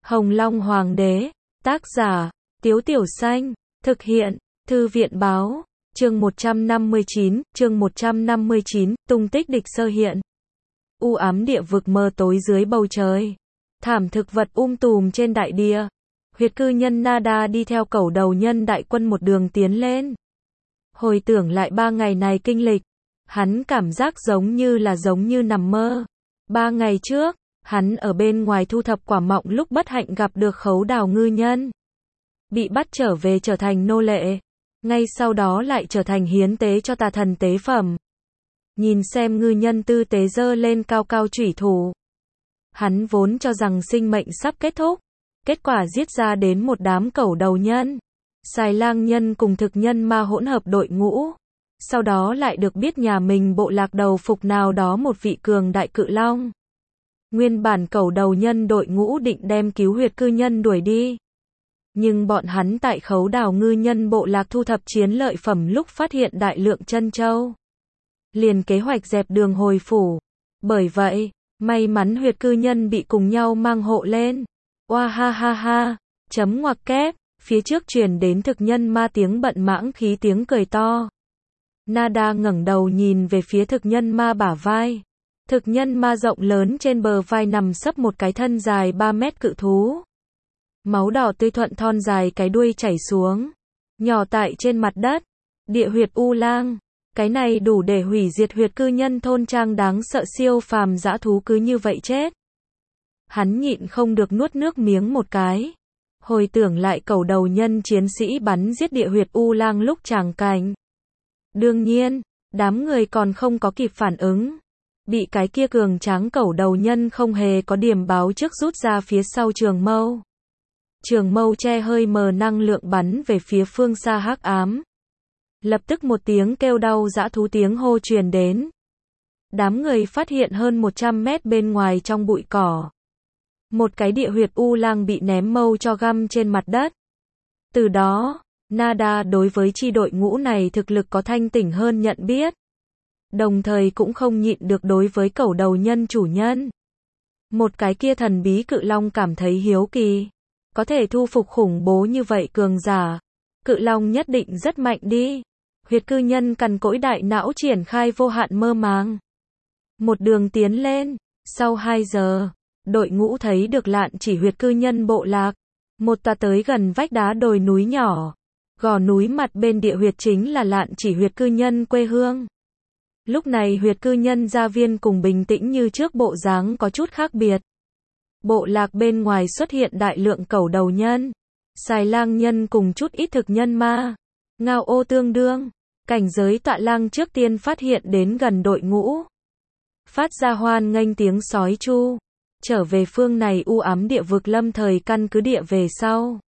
Hồng Long Hoàng đế, tác giả, Tiếu Tiểu Xanh, thực hiện, Thư viện báo, chương 159, tung tích địch sơ hiện. U ám địa vực mờ tối dưới bầu trời. Thảm thực vật tùm trên đại địa. Huyệt cư nhân Nada đi theo cẩu đầu nhân đại quân một đường tiến lên. Hồi tưởng lại 3 ngày này kinh lịch, hắn cảm giác giống như nằm mơ. 3 ngày trước, hắn ở bên ngoài thu thập quả mọng lúc bất hạnh gặp được Khấu Đào ngư nhân. Bị bắt trở về trở thành nô lệ. Ngay sau đó lại trở thành hiến tế cho tà thần tế phẩm. Nhìn xem ngư nhân tư tế giơ lên cao cao chủy thủ. Hắn vốn cho rằng sinh mệnh sắp kết thúc. Kết quả giết ra đến một đám cẩu đầu nhân. Xài lang nhân cùng thực nhân ma hỗn hợp đội ngũ. Sau đó lại được biết nhà mình bộ lạc đầu phục nào đó một vị cường đại cự long. Nguyên bản cẩu đầu nhân đội ngũ định đem cứu huyệt cư nhân đuổi đi. Nhưng bọn hắn tại Khấu Đào ngư nhân bộ lạc thu thập chiến lợi phẩm lúc phát hiện đại lượng chân châu. Liền kế hoạch dẹp đường hồi phủ. Bởi vậy, may mắn huyệt cư nhân bị cùng nhau mang hộ lên. Oa ha ha ha, chấm ngoặc kép, phía trước truyền đến thực nhân ma tiếng bận mãng khí tiếng cười to. Nada ngẩng đầu nhìn về phía thực nhân ma bả vai. Thực nhân ma rộng lớn trên bờ vai nằm sấp một cái thân dài 3 mét cự thú. Máu đỏ tươi thuận thon dài cái đuôi chảy xuống. Nhỏ tại trên mặt đất. Địa huyệt U Lang. Cái này đủ để hủy diệt huyệt cư nhân thôn trang đáng sợ siêu phàm dã thú cứ như vậy chết. Hắn nhịn không được nuốt nước miếng một cái. Hồi tưởng lại cẩu đầu nhân chiến sĩ bắn giết địa huyệt U Lang lúc tràng cảnh. Đương nhiên, đám người còn không có kịp phản ứng. Bị cái kia cường tráng cẩu đầu nhân không hề có điểm báo trước rút ra phía sau trường mâu. Trường mâu che hơi mờ năng lượng bắn về phía phương xa hắc ám. Lập tức một tiếng kêu đau dã thú tiếng hô truyền đến. Đám người phát hiện hơn 100 mét bên ngoài trong bụi cỏ. Một cái địa huyệt U Lang bị ném mâu cho găm trên mặt đất. Từ đó, Nada đối với chi đội ngũ này thực lực có thanh tỉnh hơn nhận biết. Đồng thời cũng không nhịn được đối với cẩu đầu nhân chủ nhân. Một cái kia thần bí cự long cảm thấy hiếu kỳ. Có thể thu phục khủng bố như vậy cường giả. Cự long nhất định rất mạnh đi. Huyệt cư nhân cằn cỗi đại não triển khai vô hạn mơ màng. Một đường tiến lên. Sau 2 giờ, đội ngũ thấy được lạn chỉ huyệt cư nhân bộ lạc. Một tòa tới gần vách đá đồi núi nhỏ. Gò núi mặt bên địa huyệt chính là lạn chỉ huyệt cư nhân quê hương. Lúc này huyệt cư nhân gia viên cùng bình tĩnh như trước bộ dáng có chút khác biệt. Bộ lạc bên ngoài xuất hiện đại lượng cẩu đầu nhân, xài lang nhân cùng chút ít thực nhân ma. Ngao ô tương đương, cảnh giới tọa lang trước tiên phát hiện đến gần đội ngũ. Phát ra hoan nghênh tiếng sói chu. Trở về phương này u ám địa vực lâm thời căn cứ địa về sau.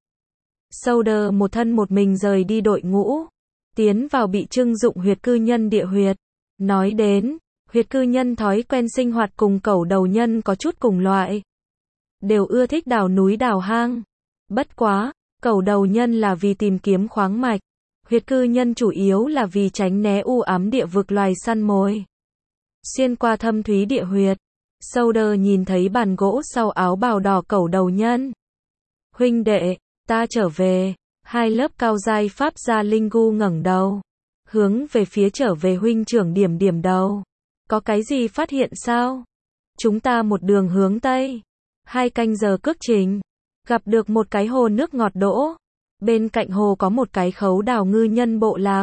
Solder một thân một mình rời đi đội ngũ. Tiến vào bị trưng dụng huyệt cư nhân địa huyệt. Nói đến, huyệt cư nhân thói quen sinh hoạt cùng cẩu đầu nhân có chút cùng loại. Đều ưa thích đào núi đào hang. Bất quá, cẩu đầu nhân là vì tìm kiếm khoáng mạch. Huyệt cư nhân chủ yếu là vì tránh né u ám địa vực loài săn mồi. Xuyên qua thâm thúy địa huyệt, Solder nhìn thấy bàn gỗ sau áo bào đỏ cẩu đầu nhân. Huynh đệ, ta trở về. Hai lớp cao giai pháp gia linh gu ngẩng đầu. Hướng về phía trở về huynh trưởng điểm đầu. Có cái gì phát hiện sao? Chúng ta một đường hướng Tây. 2 canh giờ cước trình. Gặp được một cái hồ nước ngọt đỗ. Bên cạnh hồ có một cái Khấu Đào ngư nhân bộ lạc.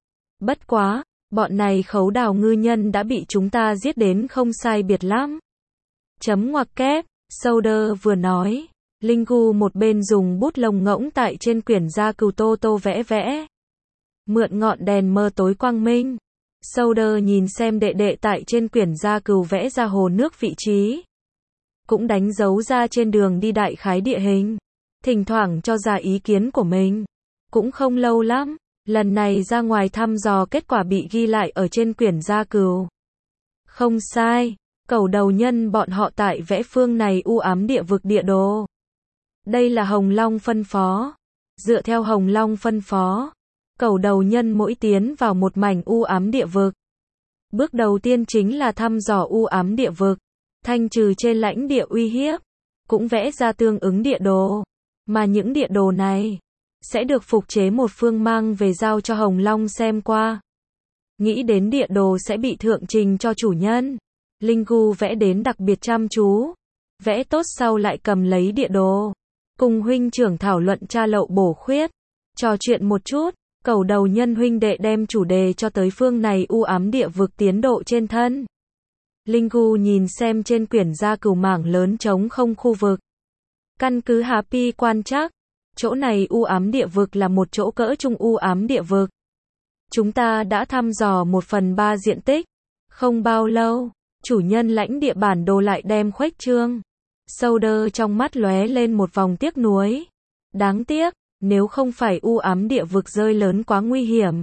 Bất quá, bọn này Khấu Đào ngư nhân đã bị chúng ta giết đến không sai biệt lắm. Chấm ngoặc kép, Solder vừa nói. Linh gu một bên dùng bút lông ngỗng tại trên quyển da cừu tô vẽ. Mượn ngọn đèn mờ tối quang minh. Solder nhìn xem đệ đệ tại trên quyển da cừu vẽ ra hồ nước vị trí. Cũng đánh dấu ra trên đường đi đại khái địa hình. Thỉnh thoảng cho ra ý kiến của mình. Cũng không lâu lắm. Lần này ra ngoài thăm dò kết quả bị ghi lại ở trên quyển da cừu. Không sai. Cẩu đầu nhân bọn họ tại vẽ phương này u ám địa vực địa đồ. Đây là Hồng Long phân phó. Dựa theo Hồng Long phân phó. Cẩu đầu nhân mỗi tiến vào một mảnh u ám địa vực. Bước đầu tiên chính là thăm dò u ám địa vực. Thanh trừ trên lãnh địa uy hiếp. cũng vẽ ra tương ứng địa đồ. Mà những địa đồ này sẽ được phục chế một phương mang về giao cho Hồng Long xem qua. Nghĩ đến địa đồ sẽ bị thượng trình cho chủ nhân, Linh Gu vẽ đến đặc biệt chăm chú. Vẽ tốt sau lại cầm lấy địa đồ, cùng huynh trưởng thảo luận tra lậu bổ khuyết, trò chuyện một chút. Cẩu đầu nhân huynh đệ đem chủ đề cho tới phương này u ám địa vực tiến độ trên thân. Linh Gu nhìn xem trên quyển gia cửu mảng lớn trống không khu vực. Căn cứ Happy quan trắc, chỗ này u ám địa vực là một chỗ cỡ trung u ám địa vực. Chúng ta đã thăm dò 1/3 diện tích. Không bao lâu, chủ nhân lãnh địa bản đồ lại đem khuếch trương. Solder trong mắt lóe lên một vòng tiếc nuối. Đáng tiếc, nếu không phải u ám địa vực rơi lớn quá nguy hiểm.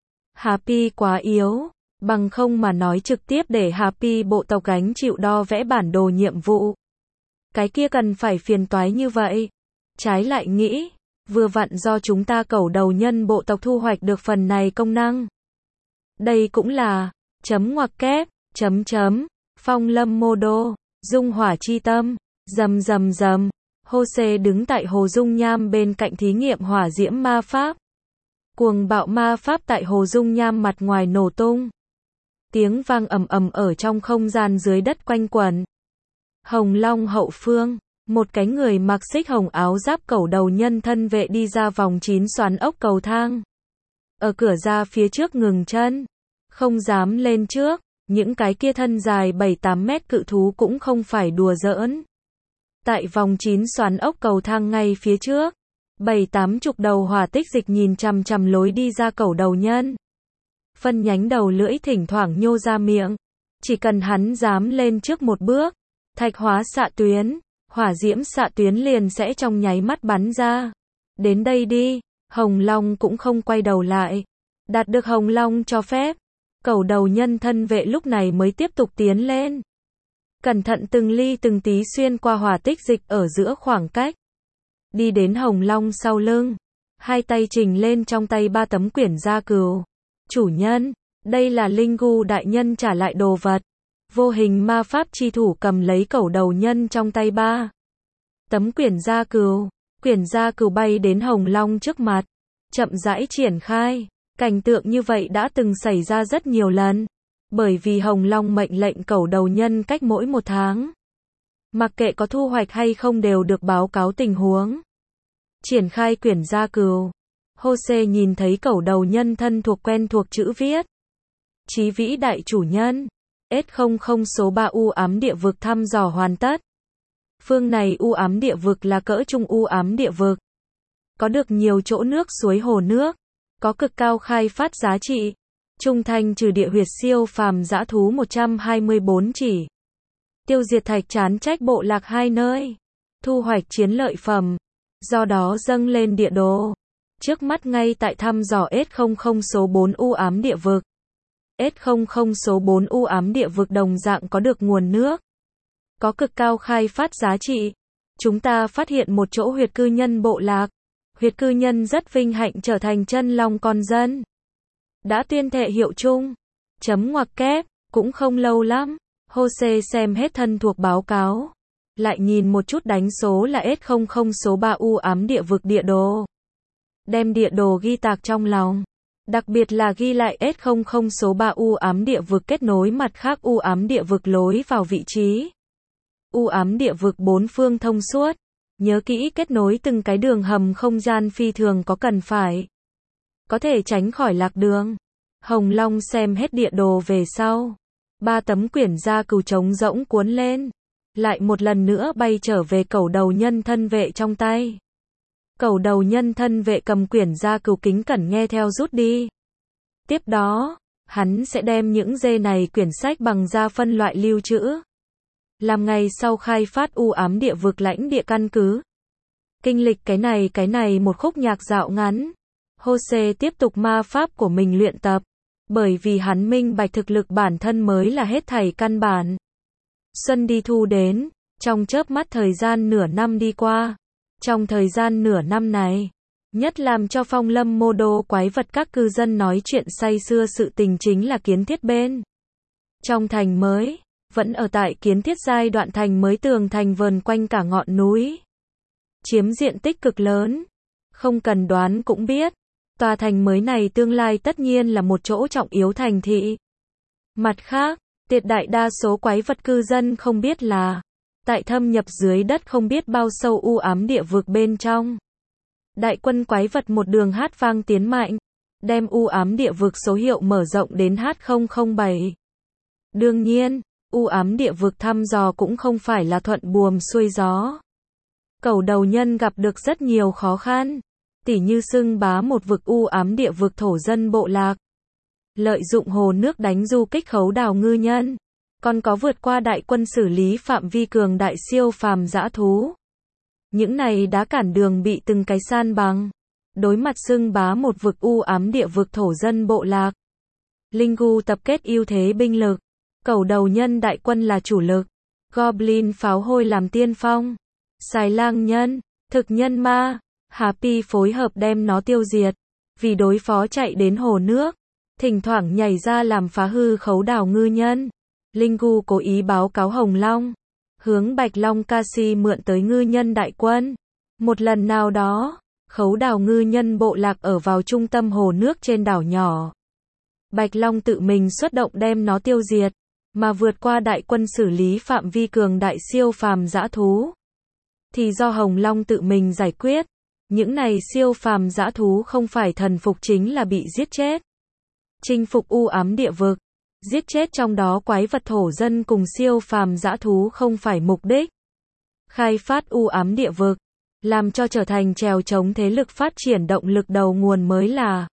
Happy quá yếu, bằng không mà nói trực tiếp để Happy bộ tộc gánh chịu đo vẽ bản đồ nhiệm vụ. Cái kia cần phải phiền toái như vậy. Trái lại nghĩ, vừa vặn do chúng ta cẩu đầu nhân bộ tộc thu hoạch được phần này công năng. Đây cũng là, chấm ngoặc kép, chấm chấm, phong lâm mô đô, dung hỏa chi tâm, rầm rầm rầm. Jose đứng tại hồ dung nham bên cạnh thí nghiệm hỏa diễm ma pháp. Cuồng bạo ma pháp tại hồ dung nham mặt ngoài nổ tung. Tiếng vang ầm ầm ở trong không gian dưới đất quanh quẩn. Hồng Long hậu phương, một cái người mặc xích hồng áo giáp cẩu đầu nhân thân vệ đi ra vòng 9 xoắn ốc cầu thang. Ở cửa ra phía trước ngừng chân, không dám lên trước, những cái kia thân dài 7-8 mét cự thú cũng không phải đùa giỡn. Tại vòng 9 xoắn ốc cầu thang ngay phía trước, 7-80 đầu hỏa tích dịch nhìn chằm chằm lối đi ra cẩu đầu nhân. Phân nhánh đầu lưỡi thỉnh thoảng nhô ra miệng. Chỉ cần hắn dám lên trước một bước, thạch hóa xạ tuyến, hỏa diễm xạ tuyến liền sẽ trong nháy mắt bắn ra. Đến đây đi, Hồng Long cũng không quay đầu lại. Đạt được Hồng Long cho phép, cẩu đầu nhân thân vệ lúc này mới tiếp tục tiến lên. Cẩn thận từng ly từng tí xuyên qua hỏa tích dịch ở giữa khoảng cách. Đi đến Hồng Long sau lưng, hai tay trình lên trong tay 3 tấm quyển gia cừu. Chủ nhân, đây là Linh Gu đại nhân trả lại đồ vật. Vô hình ma pháp chi thủ cầm lấy cẩu đầu nhân trong tay 3 tấm quyển gia cừu. Quyển gia cừu bay đến Hồng Long trước mặt, chậm rãi triển khai. Cảnh tượng như vậy đã từng xảy ra rất nhiều lần. Bởi vì Hồng Long mệnh lệnh cẩu đầu nhân cách mỗi 1 tháng. Mặc kệ có thu hoạch hay không đều được báo cáo tình huống. Triển khai quyển gia cừu. Jose nhìn thấy cẩu đầu nhân thân thuộc quen thuộc chữ viết. Chí vĩ đại chủ nhân. S00 số 3 u ám địa vực thăm dò hoàn tất. Phương này u ám địa vực là cỡ trung u ám địa vực. Có được nhiều chỗ nước suối hồ nước. Có cực cao khai phát giá trị. Trung thành trừ địa huyệt siêu phàm dã thú 124 chỉ. Tiêu diệt thạch chán trách bộ lạc 2 nơi. Thu hoạch chiến lợi phẩm. Do đó dâng lên địa đồ. Trước mắt ngay tại thăm dò S00 số 4 u ám địa vực. S00 số 4 u ám địa vực đồng dạng có được nguồn nước. Có cực cao khai phát giá trị. Chúng ta phát hiện một chỗ huyệt cư nhân bộ lạc. Huyệt cư nhân rất vinh hạnh trở thành chân long con dân. Đã tuyên thệ hiệu chung. Chấm ngoặc kép, cũng không lâu lắm. Jose xem hết thân thuộc báo cáo. Lại nhìn một chút đánh số là S00 số 3 u ám địa vực địa đồ. Đem địa đồ ghi tạc trong lòng. Đặc biệt là ghi lại S00 số 3 u ám địa vực kết nối mặt khác u ám địa vực lối vào vị trí. U ám địa vực 4 phương thông suốt. Nhớ kỹ kết nối từng cái đường hầm không gian phi thường có cần phải. Có thể tránh khỏi lạc đường. Hồng Long xem hết địa đồ về sau. 3 tấm quyển gia cừu trống rỗng cuốn lên. Lại một lần nữa bay trở về cẩu đầu nhân thân vệ trong tay. Cẩu đầu nhân thân vệ cầm quyển gia cừu kính cẩn nghe theo rút đi. Tiếp đó, hắn sẽ đem những dê này quyển sách bằng da phân loại lưu trữ. Làm ngày sau khai phát u ám địa vực lãnh địa căn cứ. Kinh lịch cái này một khúc nhạc dạo ngắn. Jose tiếp tục ma pháp của mình luyện tập. Bởi vì hắn minh bạch thực lực bản thân mới là hết thảy căn bản. Xuân đi thu đến, trong chớp mắt thời gian nửa năm đi qua. Trong thời gian nửa năm này, nhất làm cho phong lâm mô đô quái vật các cư dân nói chuyện say sưa sự tình chính là kiến thiết bên. Trong thành mới, vẫn ở tại kiến thiết giai đoạn thành mới, tường thành vờn quanh cả ngọn núi, chiếm diện tích cực lớn. Không cần đoán cũng biết, tòa thành mới này tương lai tất nhiên là một chỗ trọng yếu thành thị. Mặt khác, tuyệt đại đa số quái vật cư dân không biết là, tại thâm nhập dưới đất không biết bao sâu u ám địa vực bên trong, đại quân quái vật một đường hát vang tiến mạnh, đem u ám địa vực số hiệu mở rộng đến H007. Đương nhiên, u ám địa vực thăm dò cũng không phải là thuận buồm xuôi gió. Cẩu đầu nhân gặp được rất nhiều khó khăn, tỉ như xưng bá một vực u ám địa vực thổ dân bộ lạc, lợi dụng hồ nước đánh du kích khấu đào ngư nhân, còn có vượt qua đại quân xử lý phạm vi cường đại siêu phàm dã thú. Những này đã cản đường bị từng cái san bằng. Đối mặt xưng bá một vực u ám địa vực thổ dân bộ lạc, Linh Gu tập kết ưu thế binh lực, cẩu đầu nhân đại quân là chủ lực, Goblin pháo hôi làm tiên phong, xài lang nhân, thực nhân ma, Happy phối hợp đem nó tiêu diệt. Vì đối phó chạy đến hồ nước, thỉnh thoảng nhảy ra làm phá hư khấu đào ngư nhân, Linh Gu cố ý báo cáo Hồng Long, hướng Bạch Long Casi mượn tới ngư nhân đại quân. Một lần nào đó, khấu đào ngư nhân bộ lạc ở vào trung tâm hồ nước trên đảo nhỏ. Bạch Long tự mình xuất động đem nó tiêu diệt, mà vượt qua đại quân xử lý phạm vi cường đại siêu phàm dã thú, thì do Hồng Long tự mình giải quyết. Những này siêu phàm dã thú không phải thần phục chính là bị giết chết. Chinh phục u ám địa vực, giết chết trong đó quái vật thổ dân cùng siêu phàm dã thú không phải mục đích. Khai phát u ám địa vực, làm cho trở thành chèo chống thế lực phát triển động lực đầu nguồn mới là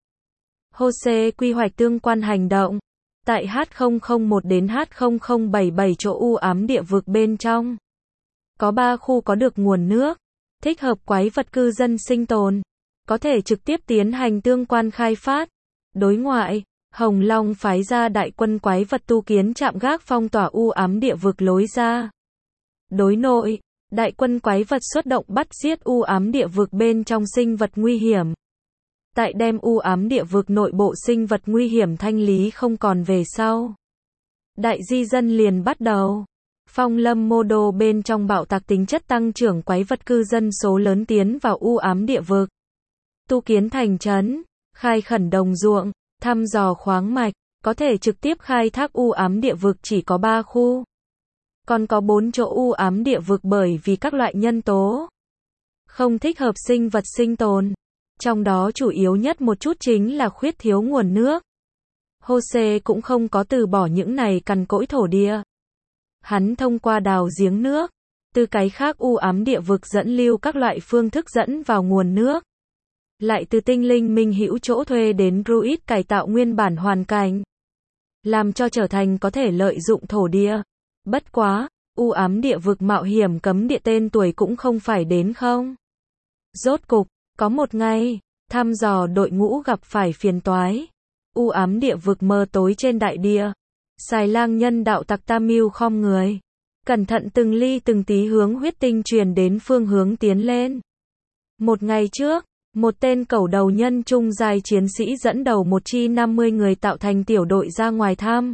Jose quy hoạch tương quan hành động. Tại H001 đến H0077 chỗ u ám địa vực bên trong, có 3 khu có được nguồn nước, thích hợp quái vật cư dân sinh tồn, có thể trực tiếp tiến hành tương quan khai phát. Đối ngoại, Hồng Long phái ra đại quân quái vật tu kiến trạm gác phong tỏa u ám địa vực lối ra. Đối nội, đại quân quái vật xuất động bắt giết u ám địa vực bên trong sinh vật nguy hiểm. Tại đem u ám địa vực nội bộ sinh vật nguy hiểm thanh lý không còn về sau, đại di dân liền bắt đầu. Phong lâm mô đô bên trong bạo tạc tính chất tăng trưởng quái vật cư dân số lớn tiến vào u ám địa vực, tu kiến thành trấn, khai khẩn đồng ruộng, thăm dò khoáng mạch, có thể trực tiếp khai thác u ám địa vực chỉ có 3 khu. Còn có 4 chỗ u ám địa vực bởi vì các loại nhân tố không thích hợp sinh vật sinh tồn. Trong đó chủ yếu nhất một chút chính là khuyết thiếu nguồn nước. Jose cũng không có từ bỏ những này cằn cỗi thổ địa. Hắn thông qua đào giếng nước, từ cái khác u ám địa vực dẫn lưu các loại phương thức dẫn vào nguồn nước. Lại từ tinh linh minh hữu chỗ thuê đến druid cải tạo nguyên bản hoàn cảnh, làm cho trở thành có thể lợi dụng thổ địa. Bất quá, u ám địa vực mạo hiểm cấm địa tên tuổi cũng không phải đến không. Rốt cục, có một ngày, thăm dò đội ngũ gặp phải phiền toái. U ám địa vực mờ tối trên đại địa. Xài lang nhân đạo tặc Tamil khom người, cẩn thận từng ly từng tí hướng huyết tinh truyền đến phương hướng tiến lên. Một ngày trước, một tên cẩu đầu nhân trung giai chiến sĩ dẫn đầu một chi 50 người tạo thành tiểu đội ra ngoài thăm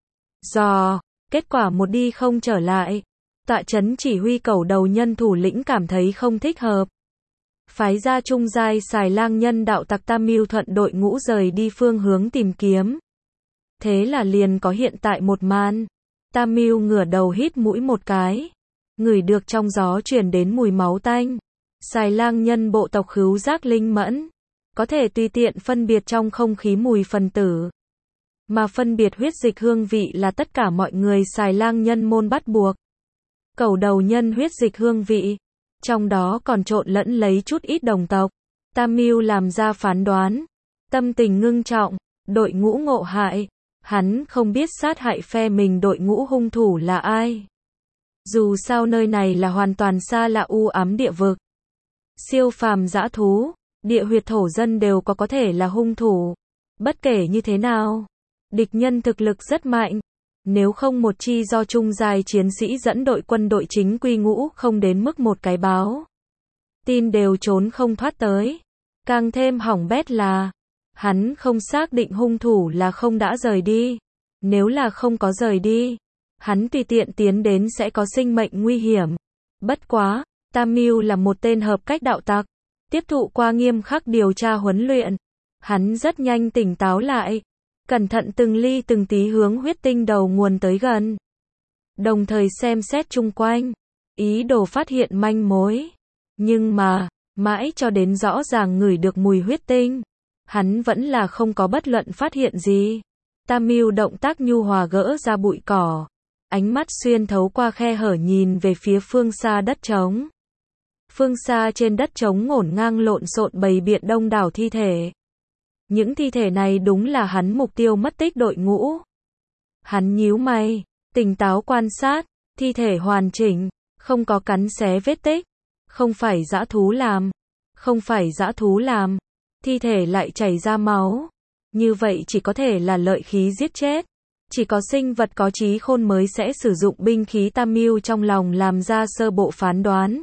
dò, kết quả một đi không trở lại. Tọa trấn chỉ huy cẩu đầu nhân thủ lĩnh cảm thấy không thích hợp, phái ra trung giai xài lang nhân đạo tặc Tamil thuận đội ngũ rời đi phương hướng tìm kiếm. Thế là liền có hiện tại một màn. Tamil ngửa đầu hít mũi một cái, ngửi được trong gió truyền đến mùi máu tanh. Xài lang nhân bộ tộc khứu giác linh mẫn, có thể tùy tiện phân biệt trong không khí mùi phân tử. Mà phân biệt huyết dịch hương vị là tất cả mọi người xài lang nhân môn bắt buộc. Cẩu đầu nhân huyết dịch hương vị, trong đó còn trộn lẫn lấy chút ít đồng tộc. Tamil làm ra phán đoán, tâm tình ngưng trọng, đội ngũ ngộ hại. Hắn không biết sát hại phe mình đội ngũ hung thủ là ai. Dù sao nơi này là hoàn toàn xa lạ u ám địa vực. Siêu phàm dã thú, địa huyệt thổ dân đều có thể là hung thủ. Bất kể như thế nào, địch nhân thực lực rất mạnh. Nếu không một chi do trung giai chiến sĩ dẫn đội quân đội chính quy ngũ không đến mức một cái báo tin đều trốn không thoát tới. Càng thêm hỏng bét là, hắn không xác định hung thủ là không đã rời đi. Nếu là không có rời đi, Hắn tùy tiện tiến đến sẽ có sinh mệnh nguy hiểm. Bất quá, Tam Mưu là một tên hợp cách đạo tặc, tiếp thụ qua nghiêm khắc điều tra huấn luyện. Hắn rất nhanh tỉnh táo lại, cẩn thận từng ly từng tí hướng huyết tinh đầu nguồn tới gần. Đồng thời xem xét chung quanh, ý đồ phát hiện manh mối. Nhưng mà, mãi cho đến rõ ràng ngửi được mùi huyết tinh, hắn vẫn là không có bất luận phát hiện gì. Tam Mưu động tác nhu hòa gỡ ra bụi cỏ, ánh mắt xuyên thấu qua khe hở nhìn về phía phương xa đất trống. Phương xa trên đất trống ngổn ngang lộn xộn bầy biện đông đảo thi thể. Những thi thể này đúng là hắn mục tiêu mất tích đội ngũ. Hắn nhíu mày, tỉnh táo quan sát, thi thể hoàn chỉnh, không có cắn xé vết tích. Không phải dã thú làm. Không phải dã thú làm. Thi thể lại chảy ra máu. Như vậy chỉ có thể là lợi khí giết chết. Chỉ có sinh vật có trí khôn mới sẽ sử dụng binh khí. Tam Mưu trong lòng làm ra sơ bộ phán đoán.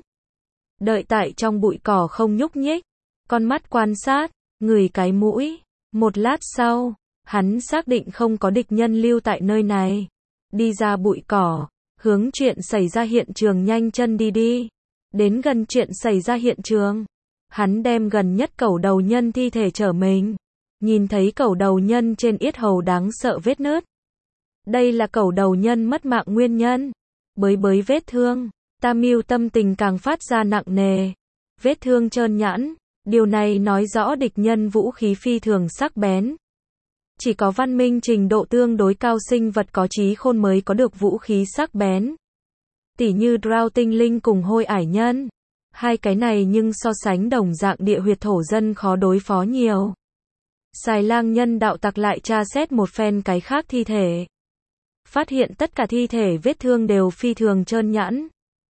Đợi tại trong bụi cỏ không nhúc nhích, con mắt quan sát, ngửi cái mũi. Một lát sau, hắn xác định không có địch nhân lưu tại nơi này. Đi ra bụi cỏ, hướng chuyện xảy ra hiện trường nhanh chân đi. Đến gần chuyện xảy ra hiện trường, hắn đem gần nhất cẩu đầu nhân thi thể trở mình. Nhìn thấy cẩu đầu nhân trên yết hầu đáng sợ vết nứt. Đây là cẩu đầu nhân mất mạng nguyên nhân. Bới vết thương, Tam Mưu tâm tình càng phát ra nặng nề. Vết thương trơn nhẵn, điều này nói rõ địch nhân vũ khí phi thường sắc bén. Chỉ có văn minh trình độ tương đối cao sinh vật có trí khôn mới có được vũ khí sắc bén. Tỉ như Drow tinh linh cùng hôi ải nhân. Hai cái này nhưng so sánh đồng dạng địa huyệt thổ dân khó đối phó nhiều. Xài lang nhân đạo tặc lại tra xét một phen cái khác thi thể. Phát hiện tất cả thi thể vết thương đều phi thường trơn nhẵn.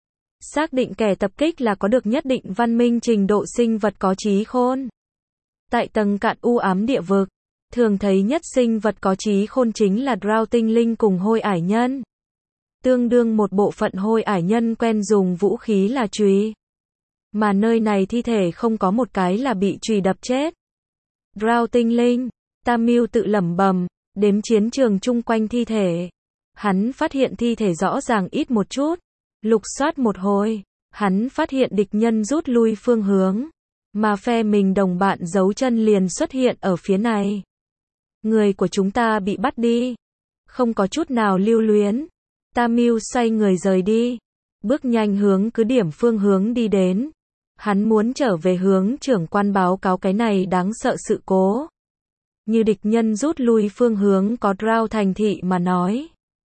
Xác định kẻ tập kích là có được nhất định văn minh trình độ sinh vật có trí khôn. Tại tầng cạn u ám địa vực, thường thấy nhất sinh vật có trí khôn chính là Drow tinh linh cùng hôi ải nhân. Tương đương một bộ phận hôi ải nhân quen dùng vũ khí là chùy. Mà nơi này thi thể không có một cái là bị chùy đập chết. Drow tinh linh, Tam Mưu tự lẩm bẩm, đếm chiến trường chung quanh thi thể. Hắn phát hiện thi thể rõ ràng ít một chút. Lục soát một hồi, hắn phát hiện địch nhân rút lui phương hướng. Mà phe mình đồng bạn giấu chân liền xuất hiện ở phía này. Người của chúng ta bị bắt đi. Không có chút nào lưu luyến. Tam Mưu xoay người rời đi. Bước nhanh hướng cứ điểm phương hướng đi đến. Hắn muốn trở về hướng trưởng quan báo cáo cái này đáng sợ sự cố. Như địch nhân rút lui phương hướng có Drow thành thị mà nói.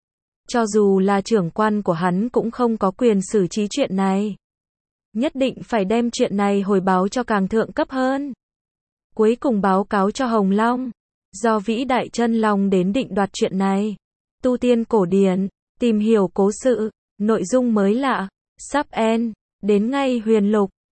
Cho dù là trưởng quan của hắn cũng không có quyền xử trí chuyện này. Nhất định phải đem chuyện này hồi báo cho càng thượng cấp hơn. Cuối cùng báo cáo cho Hồng Long. Do vĩ đại chân long đến định đoạt chuyện này. Tu tiên cổ điển, tìm hiểu cố sự, nội dung mới lạ, sắp end, đến ngay huyền lục.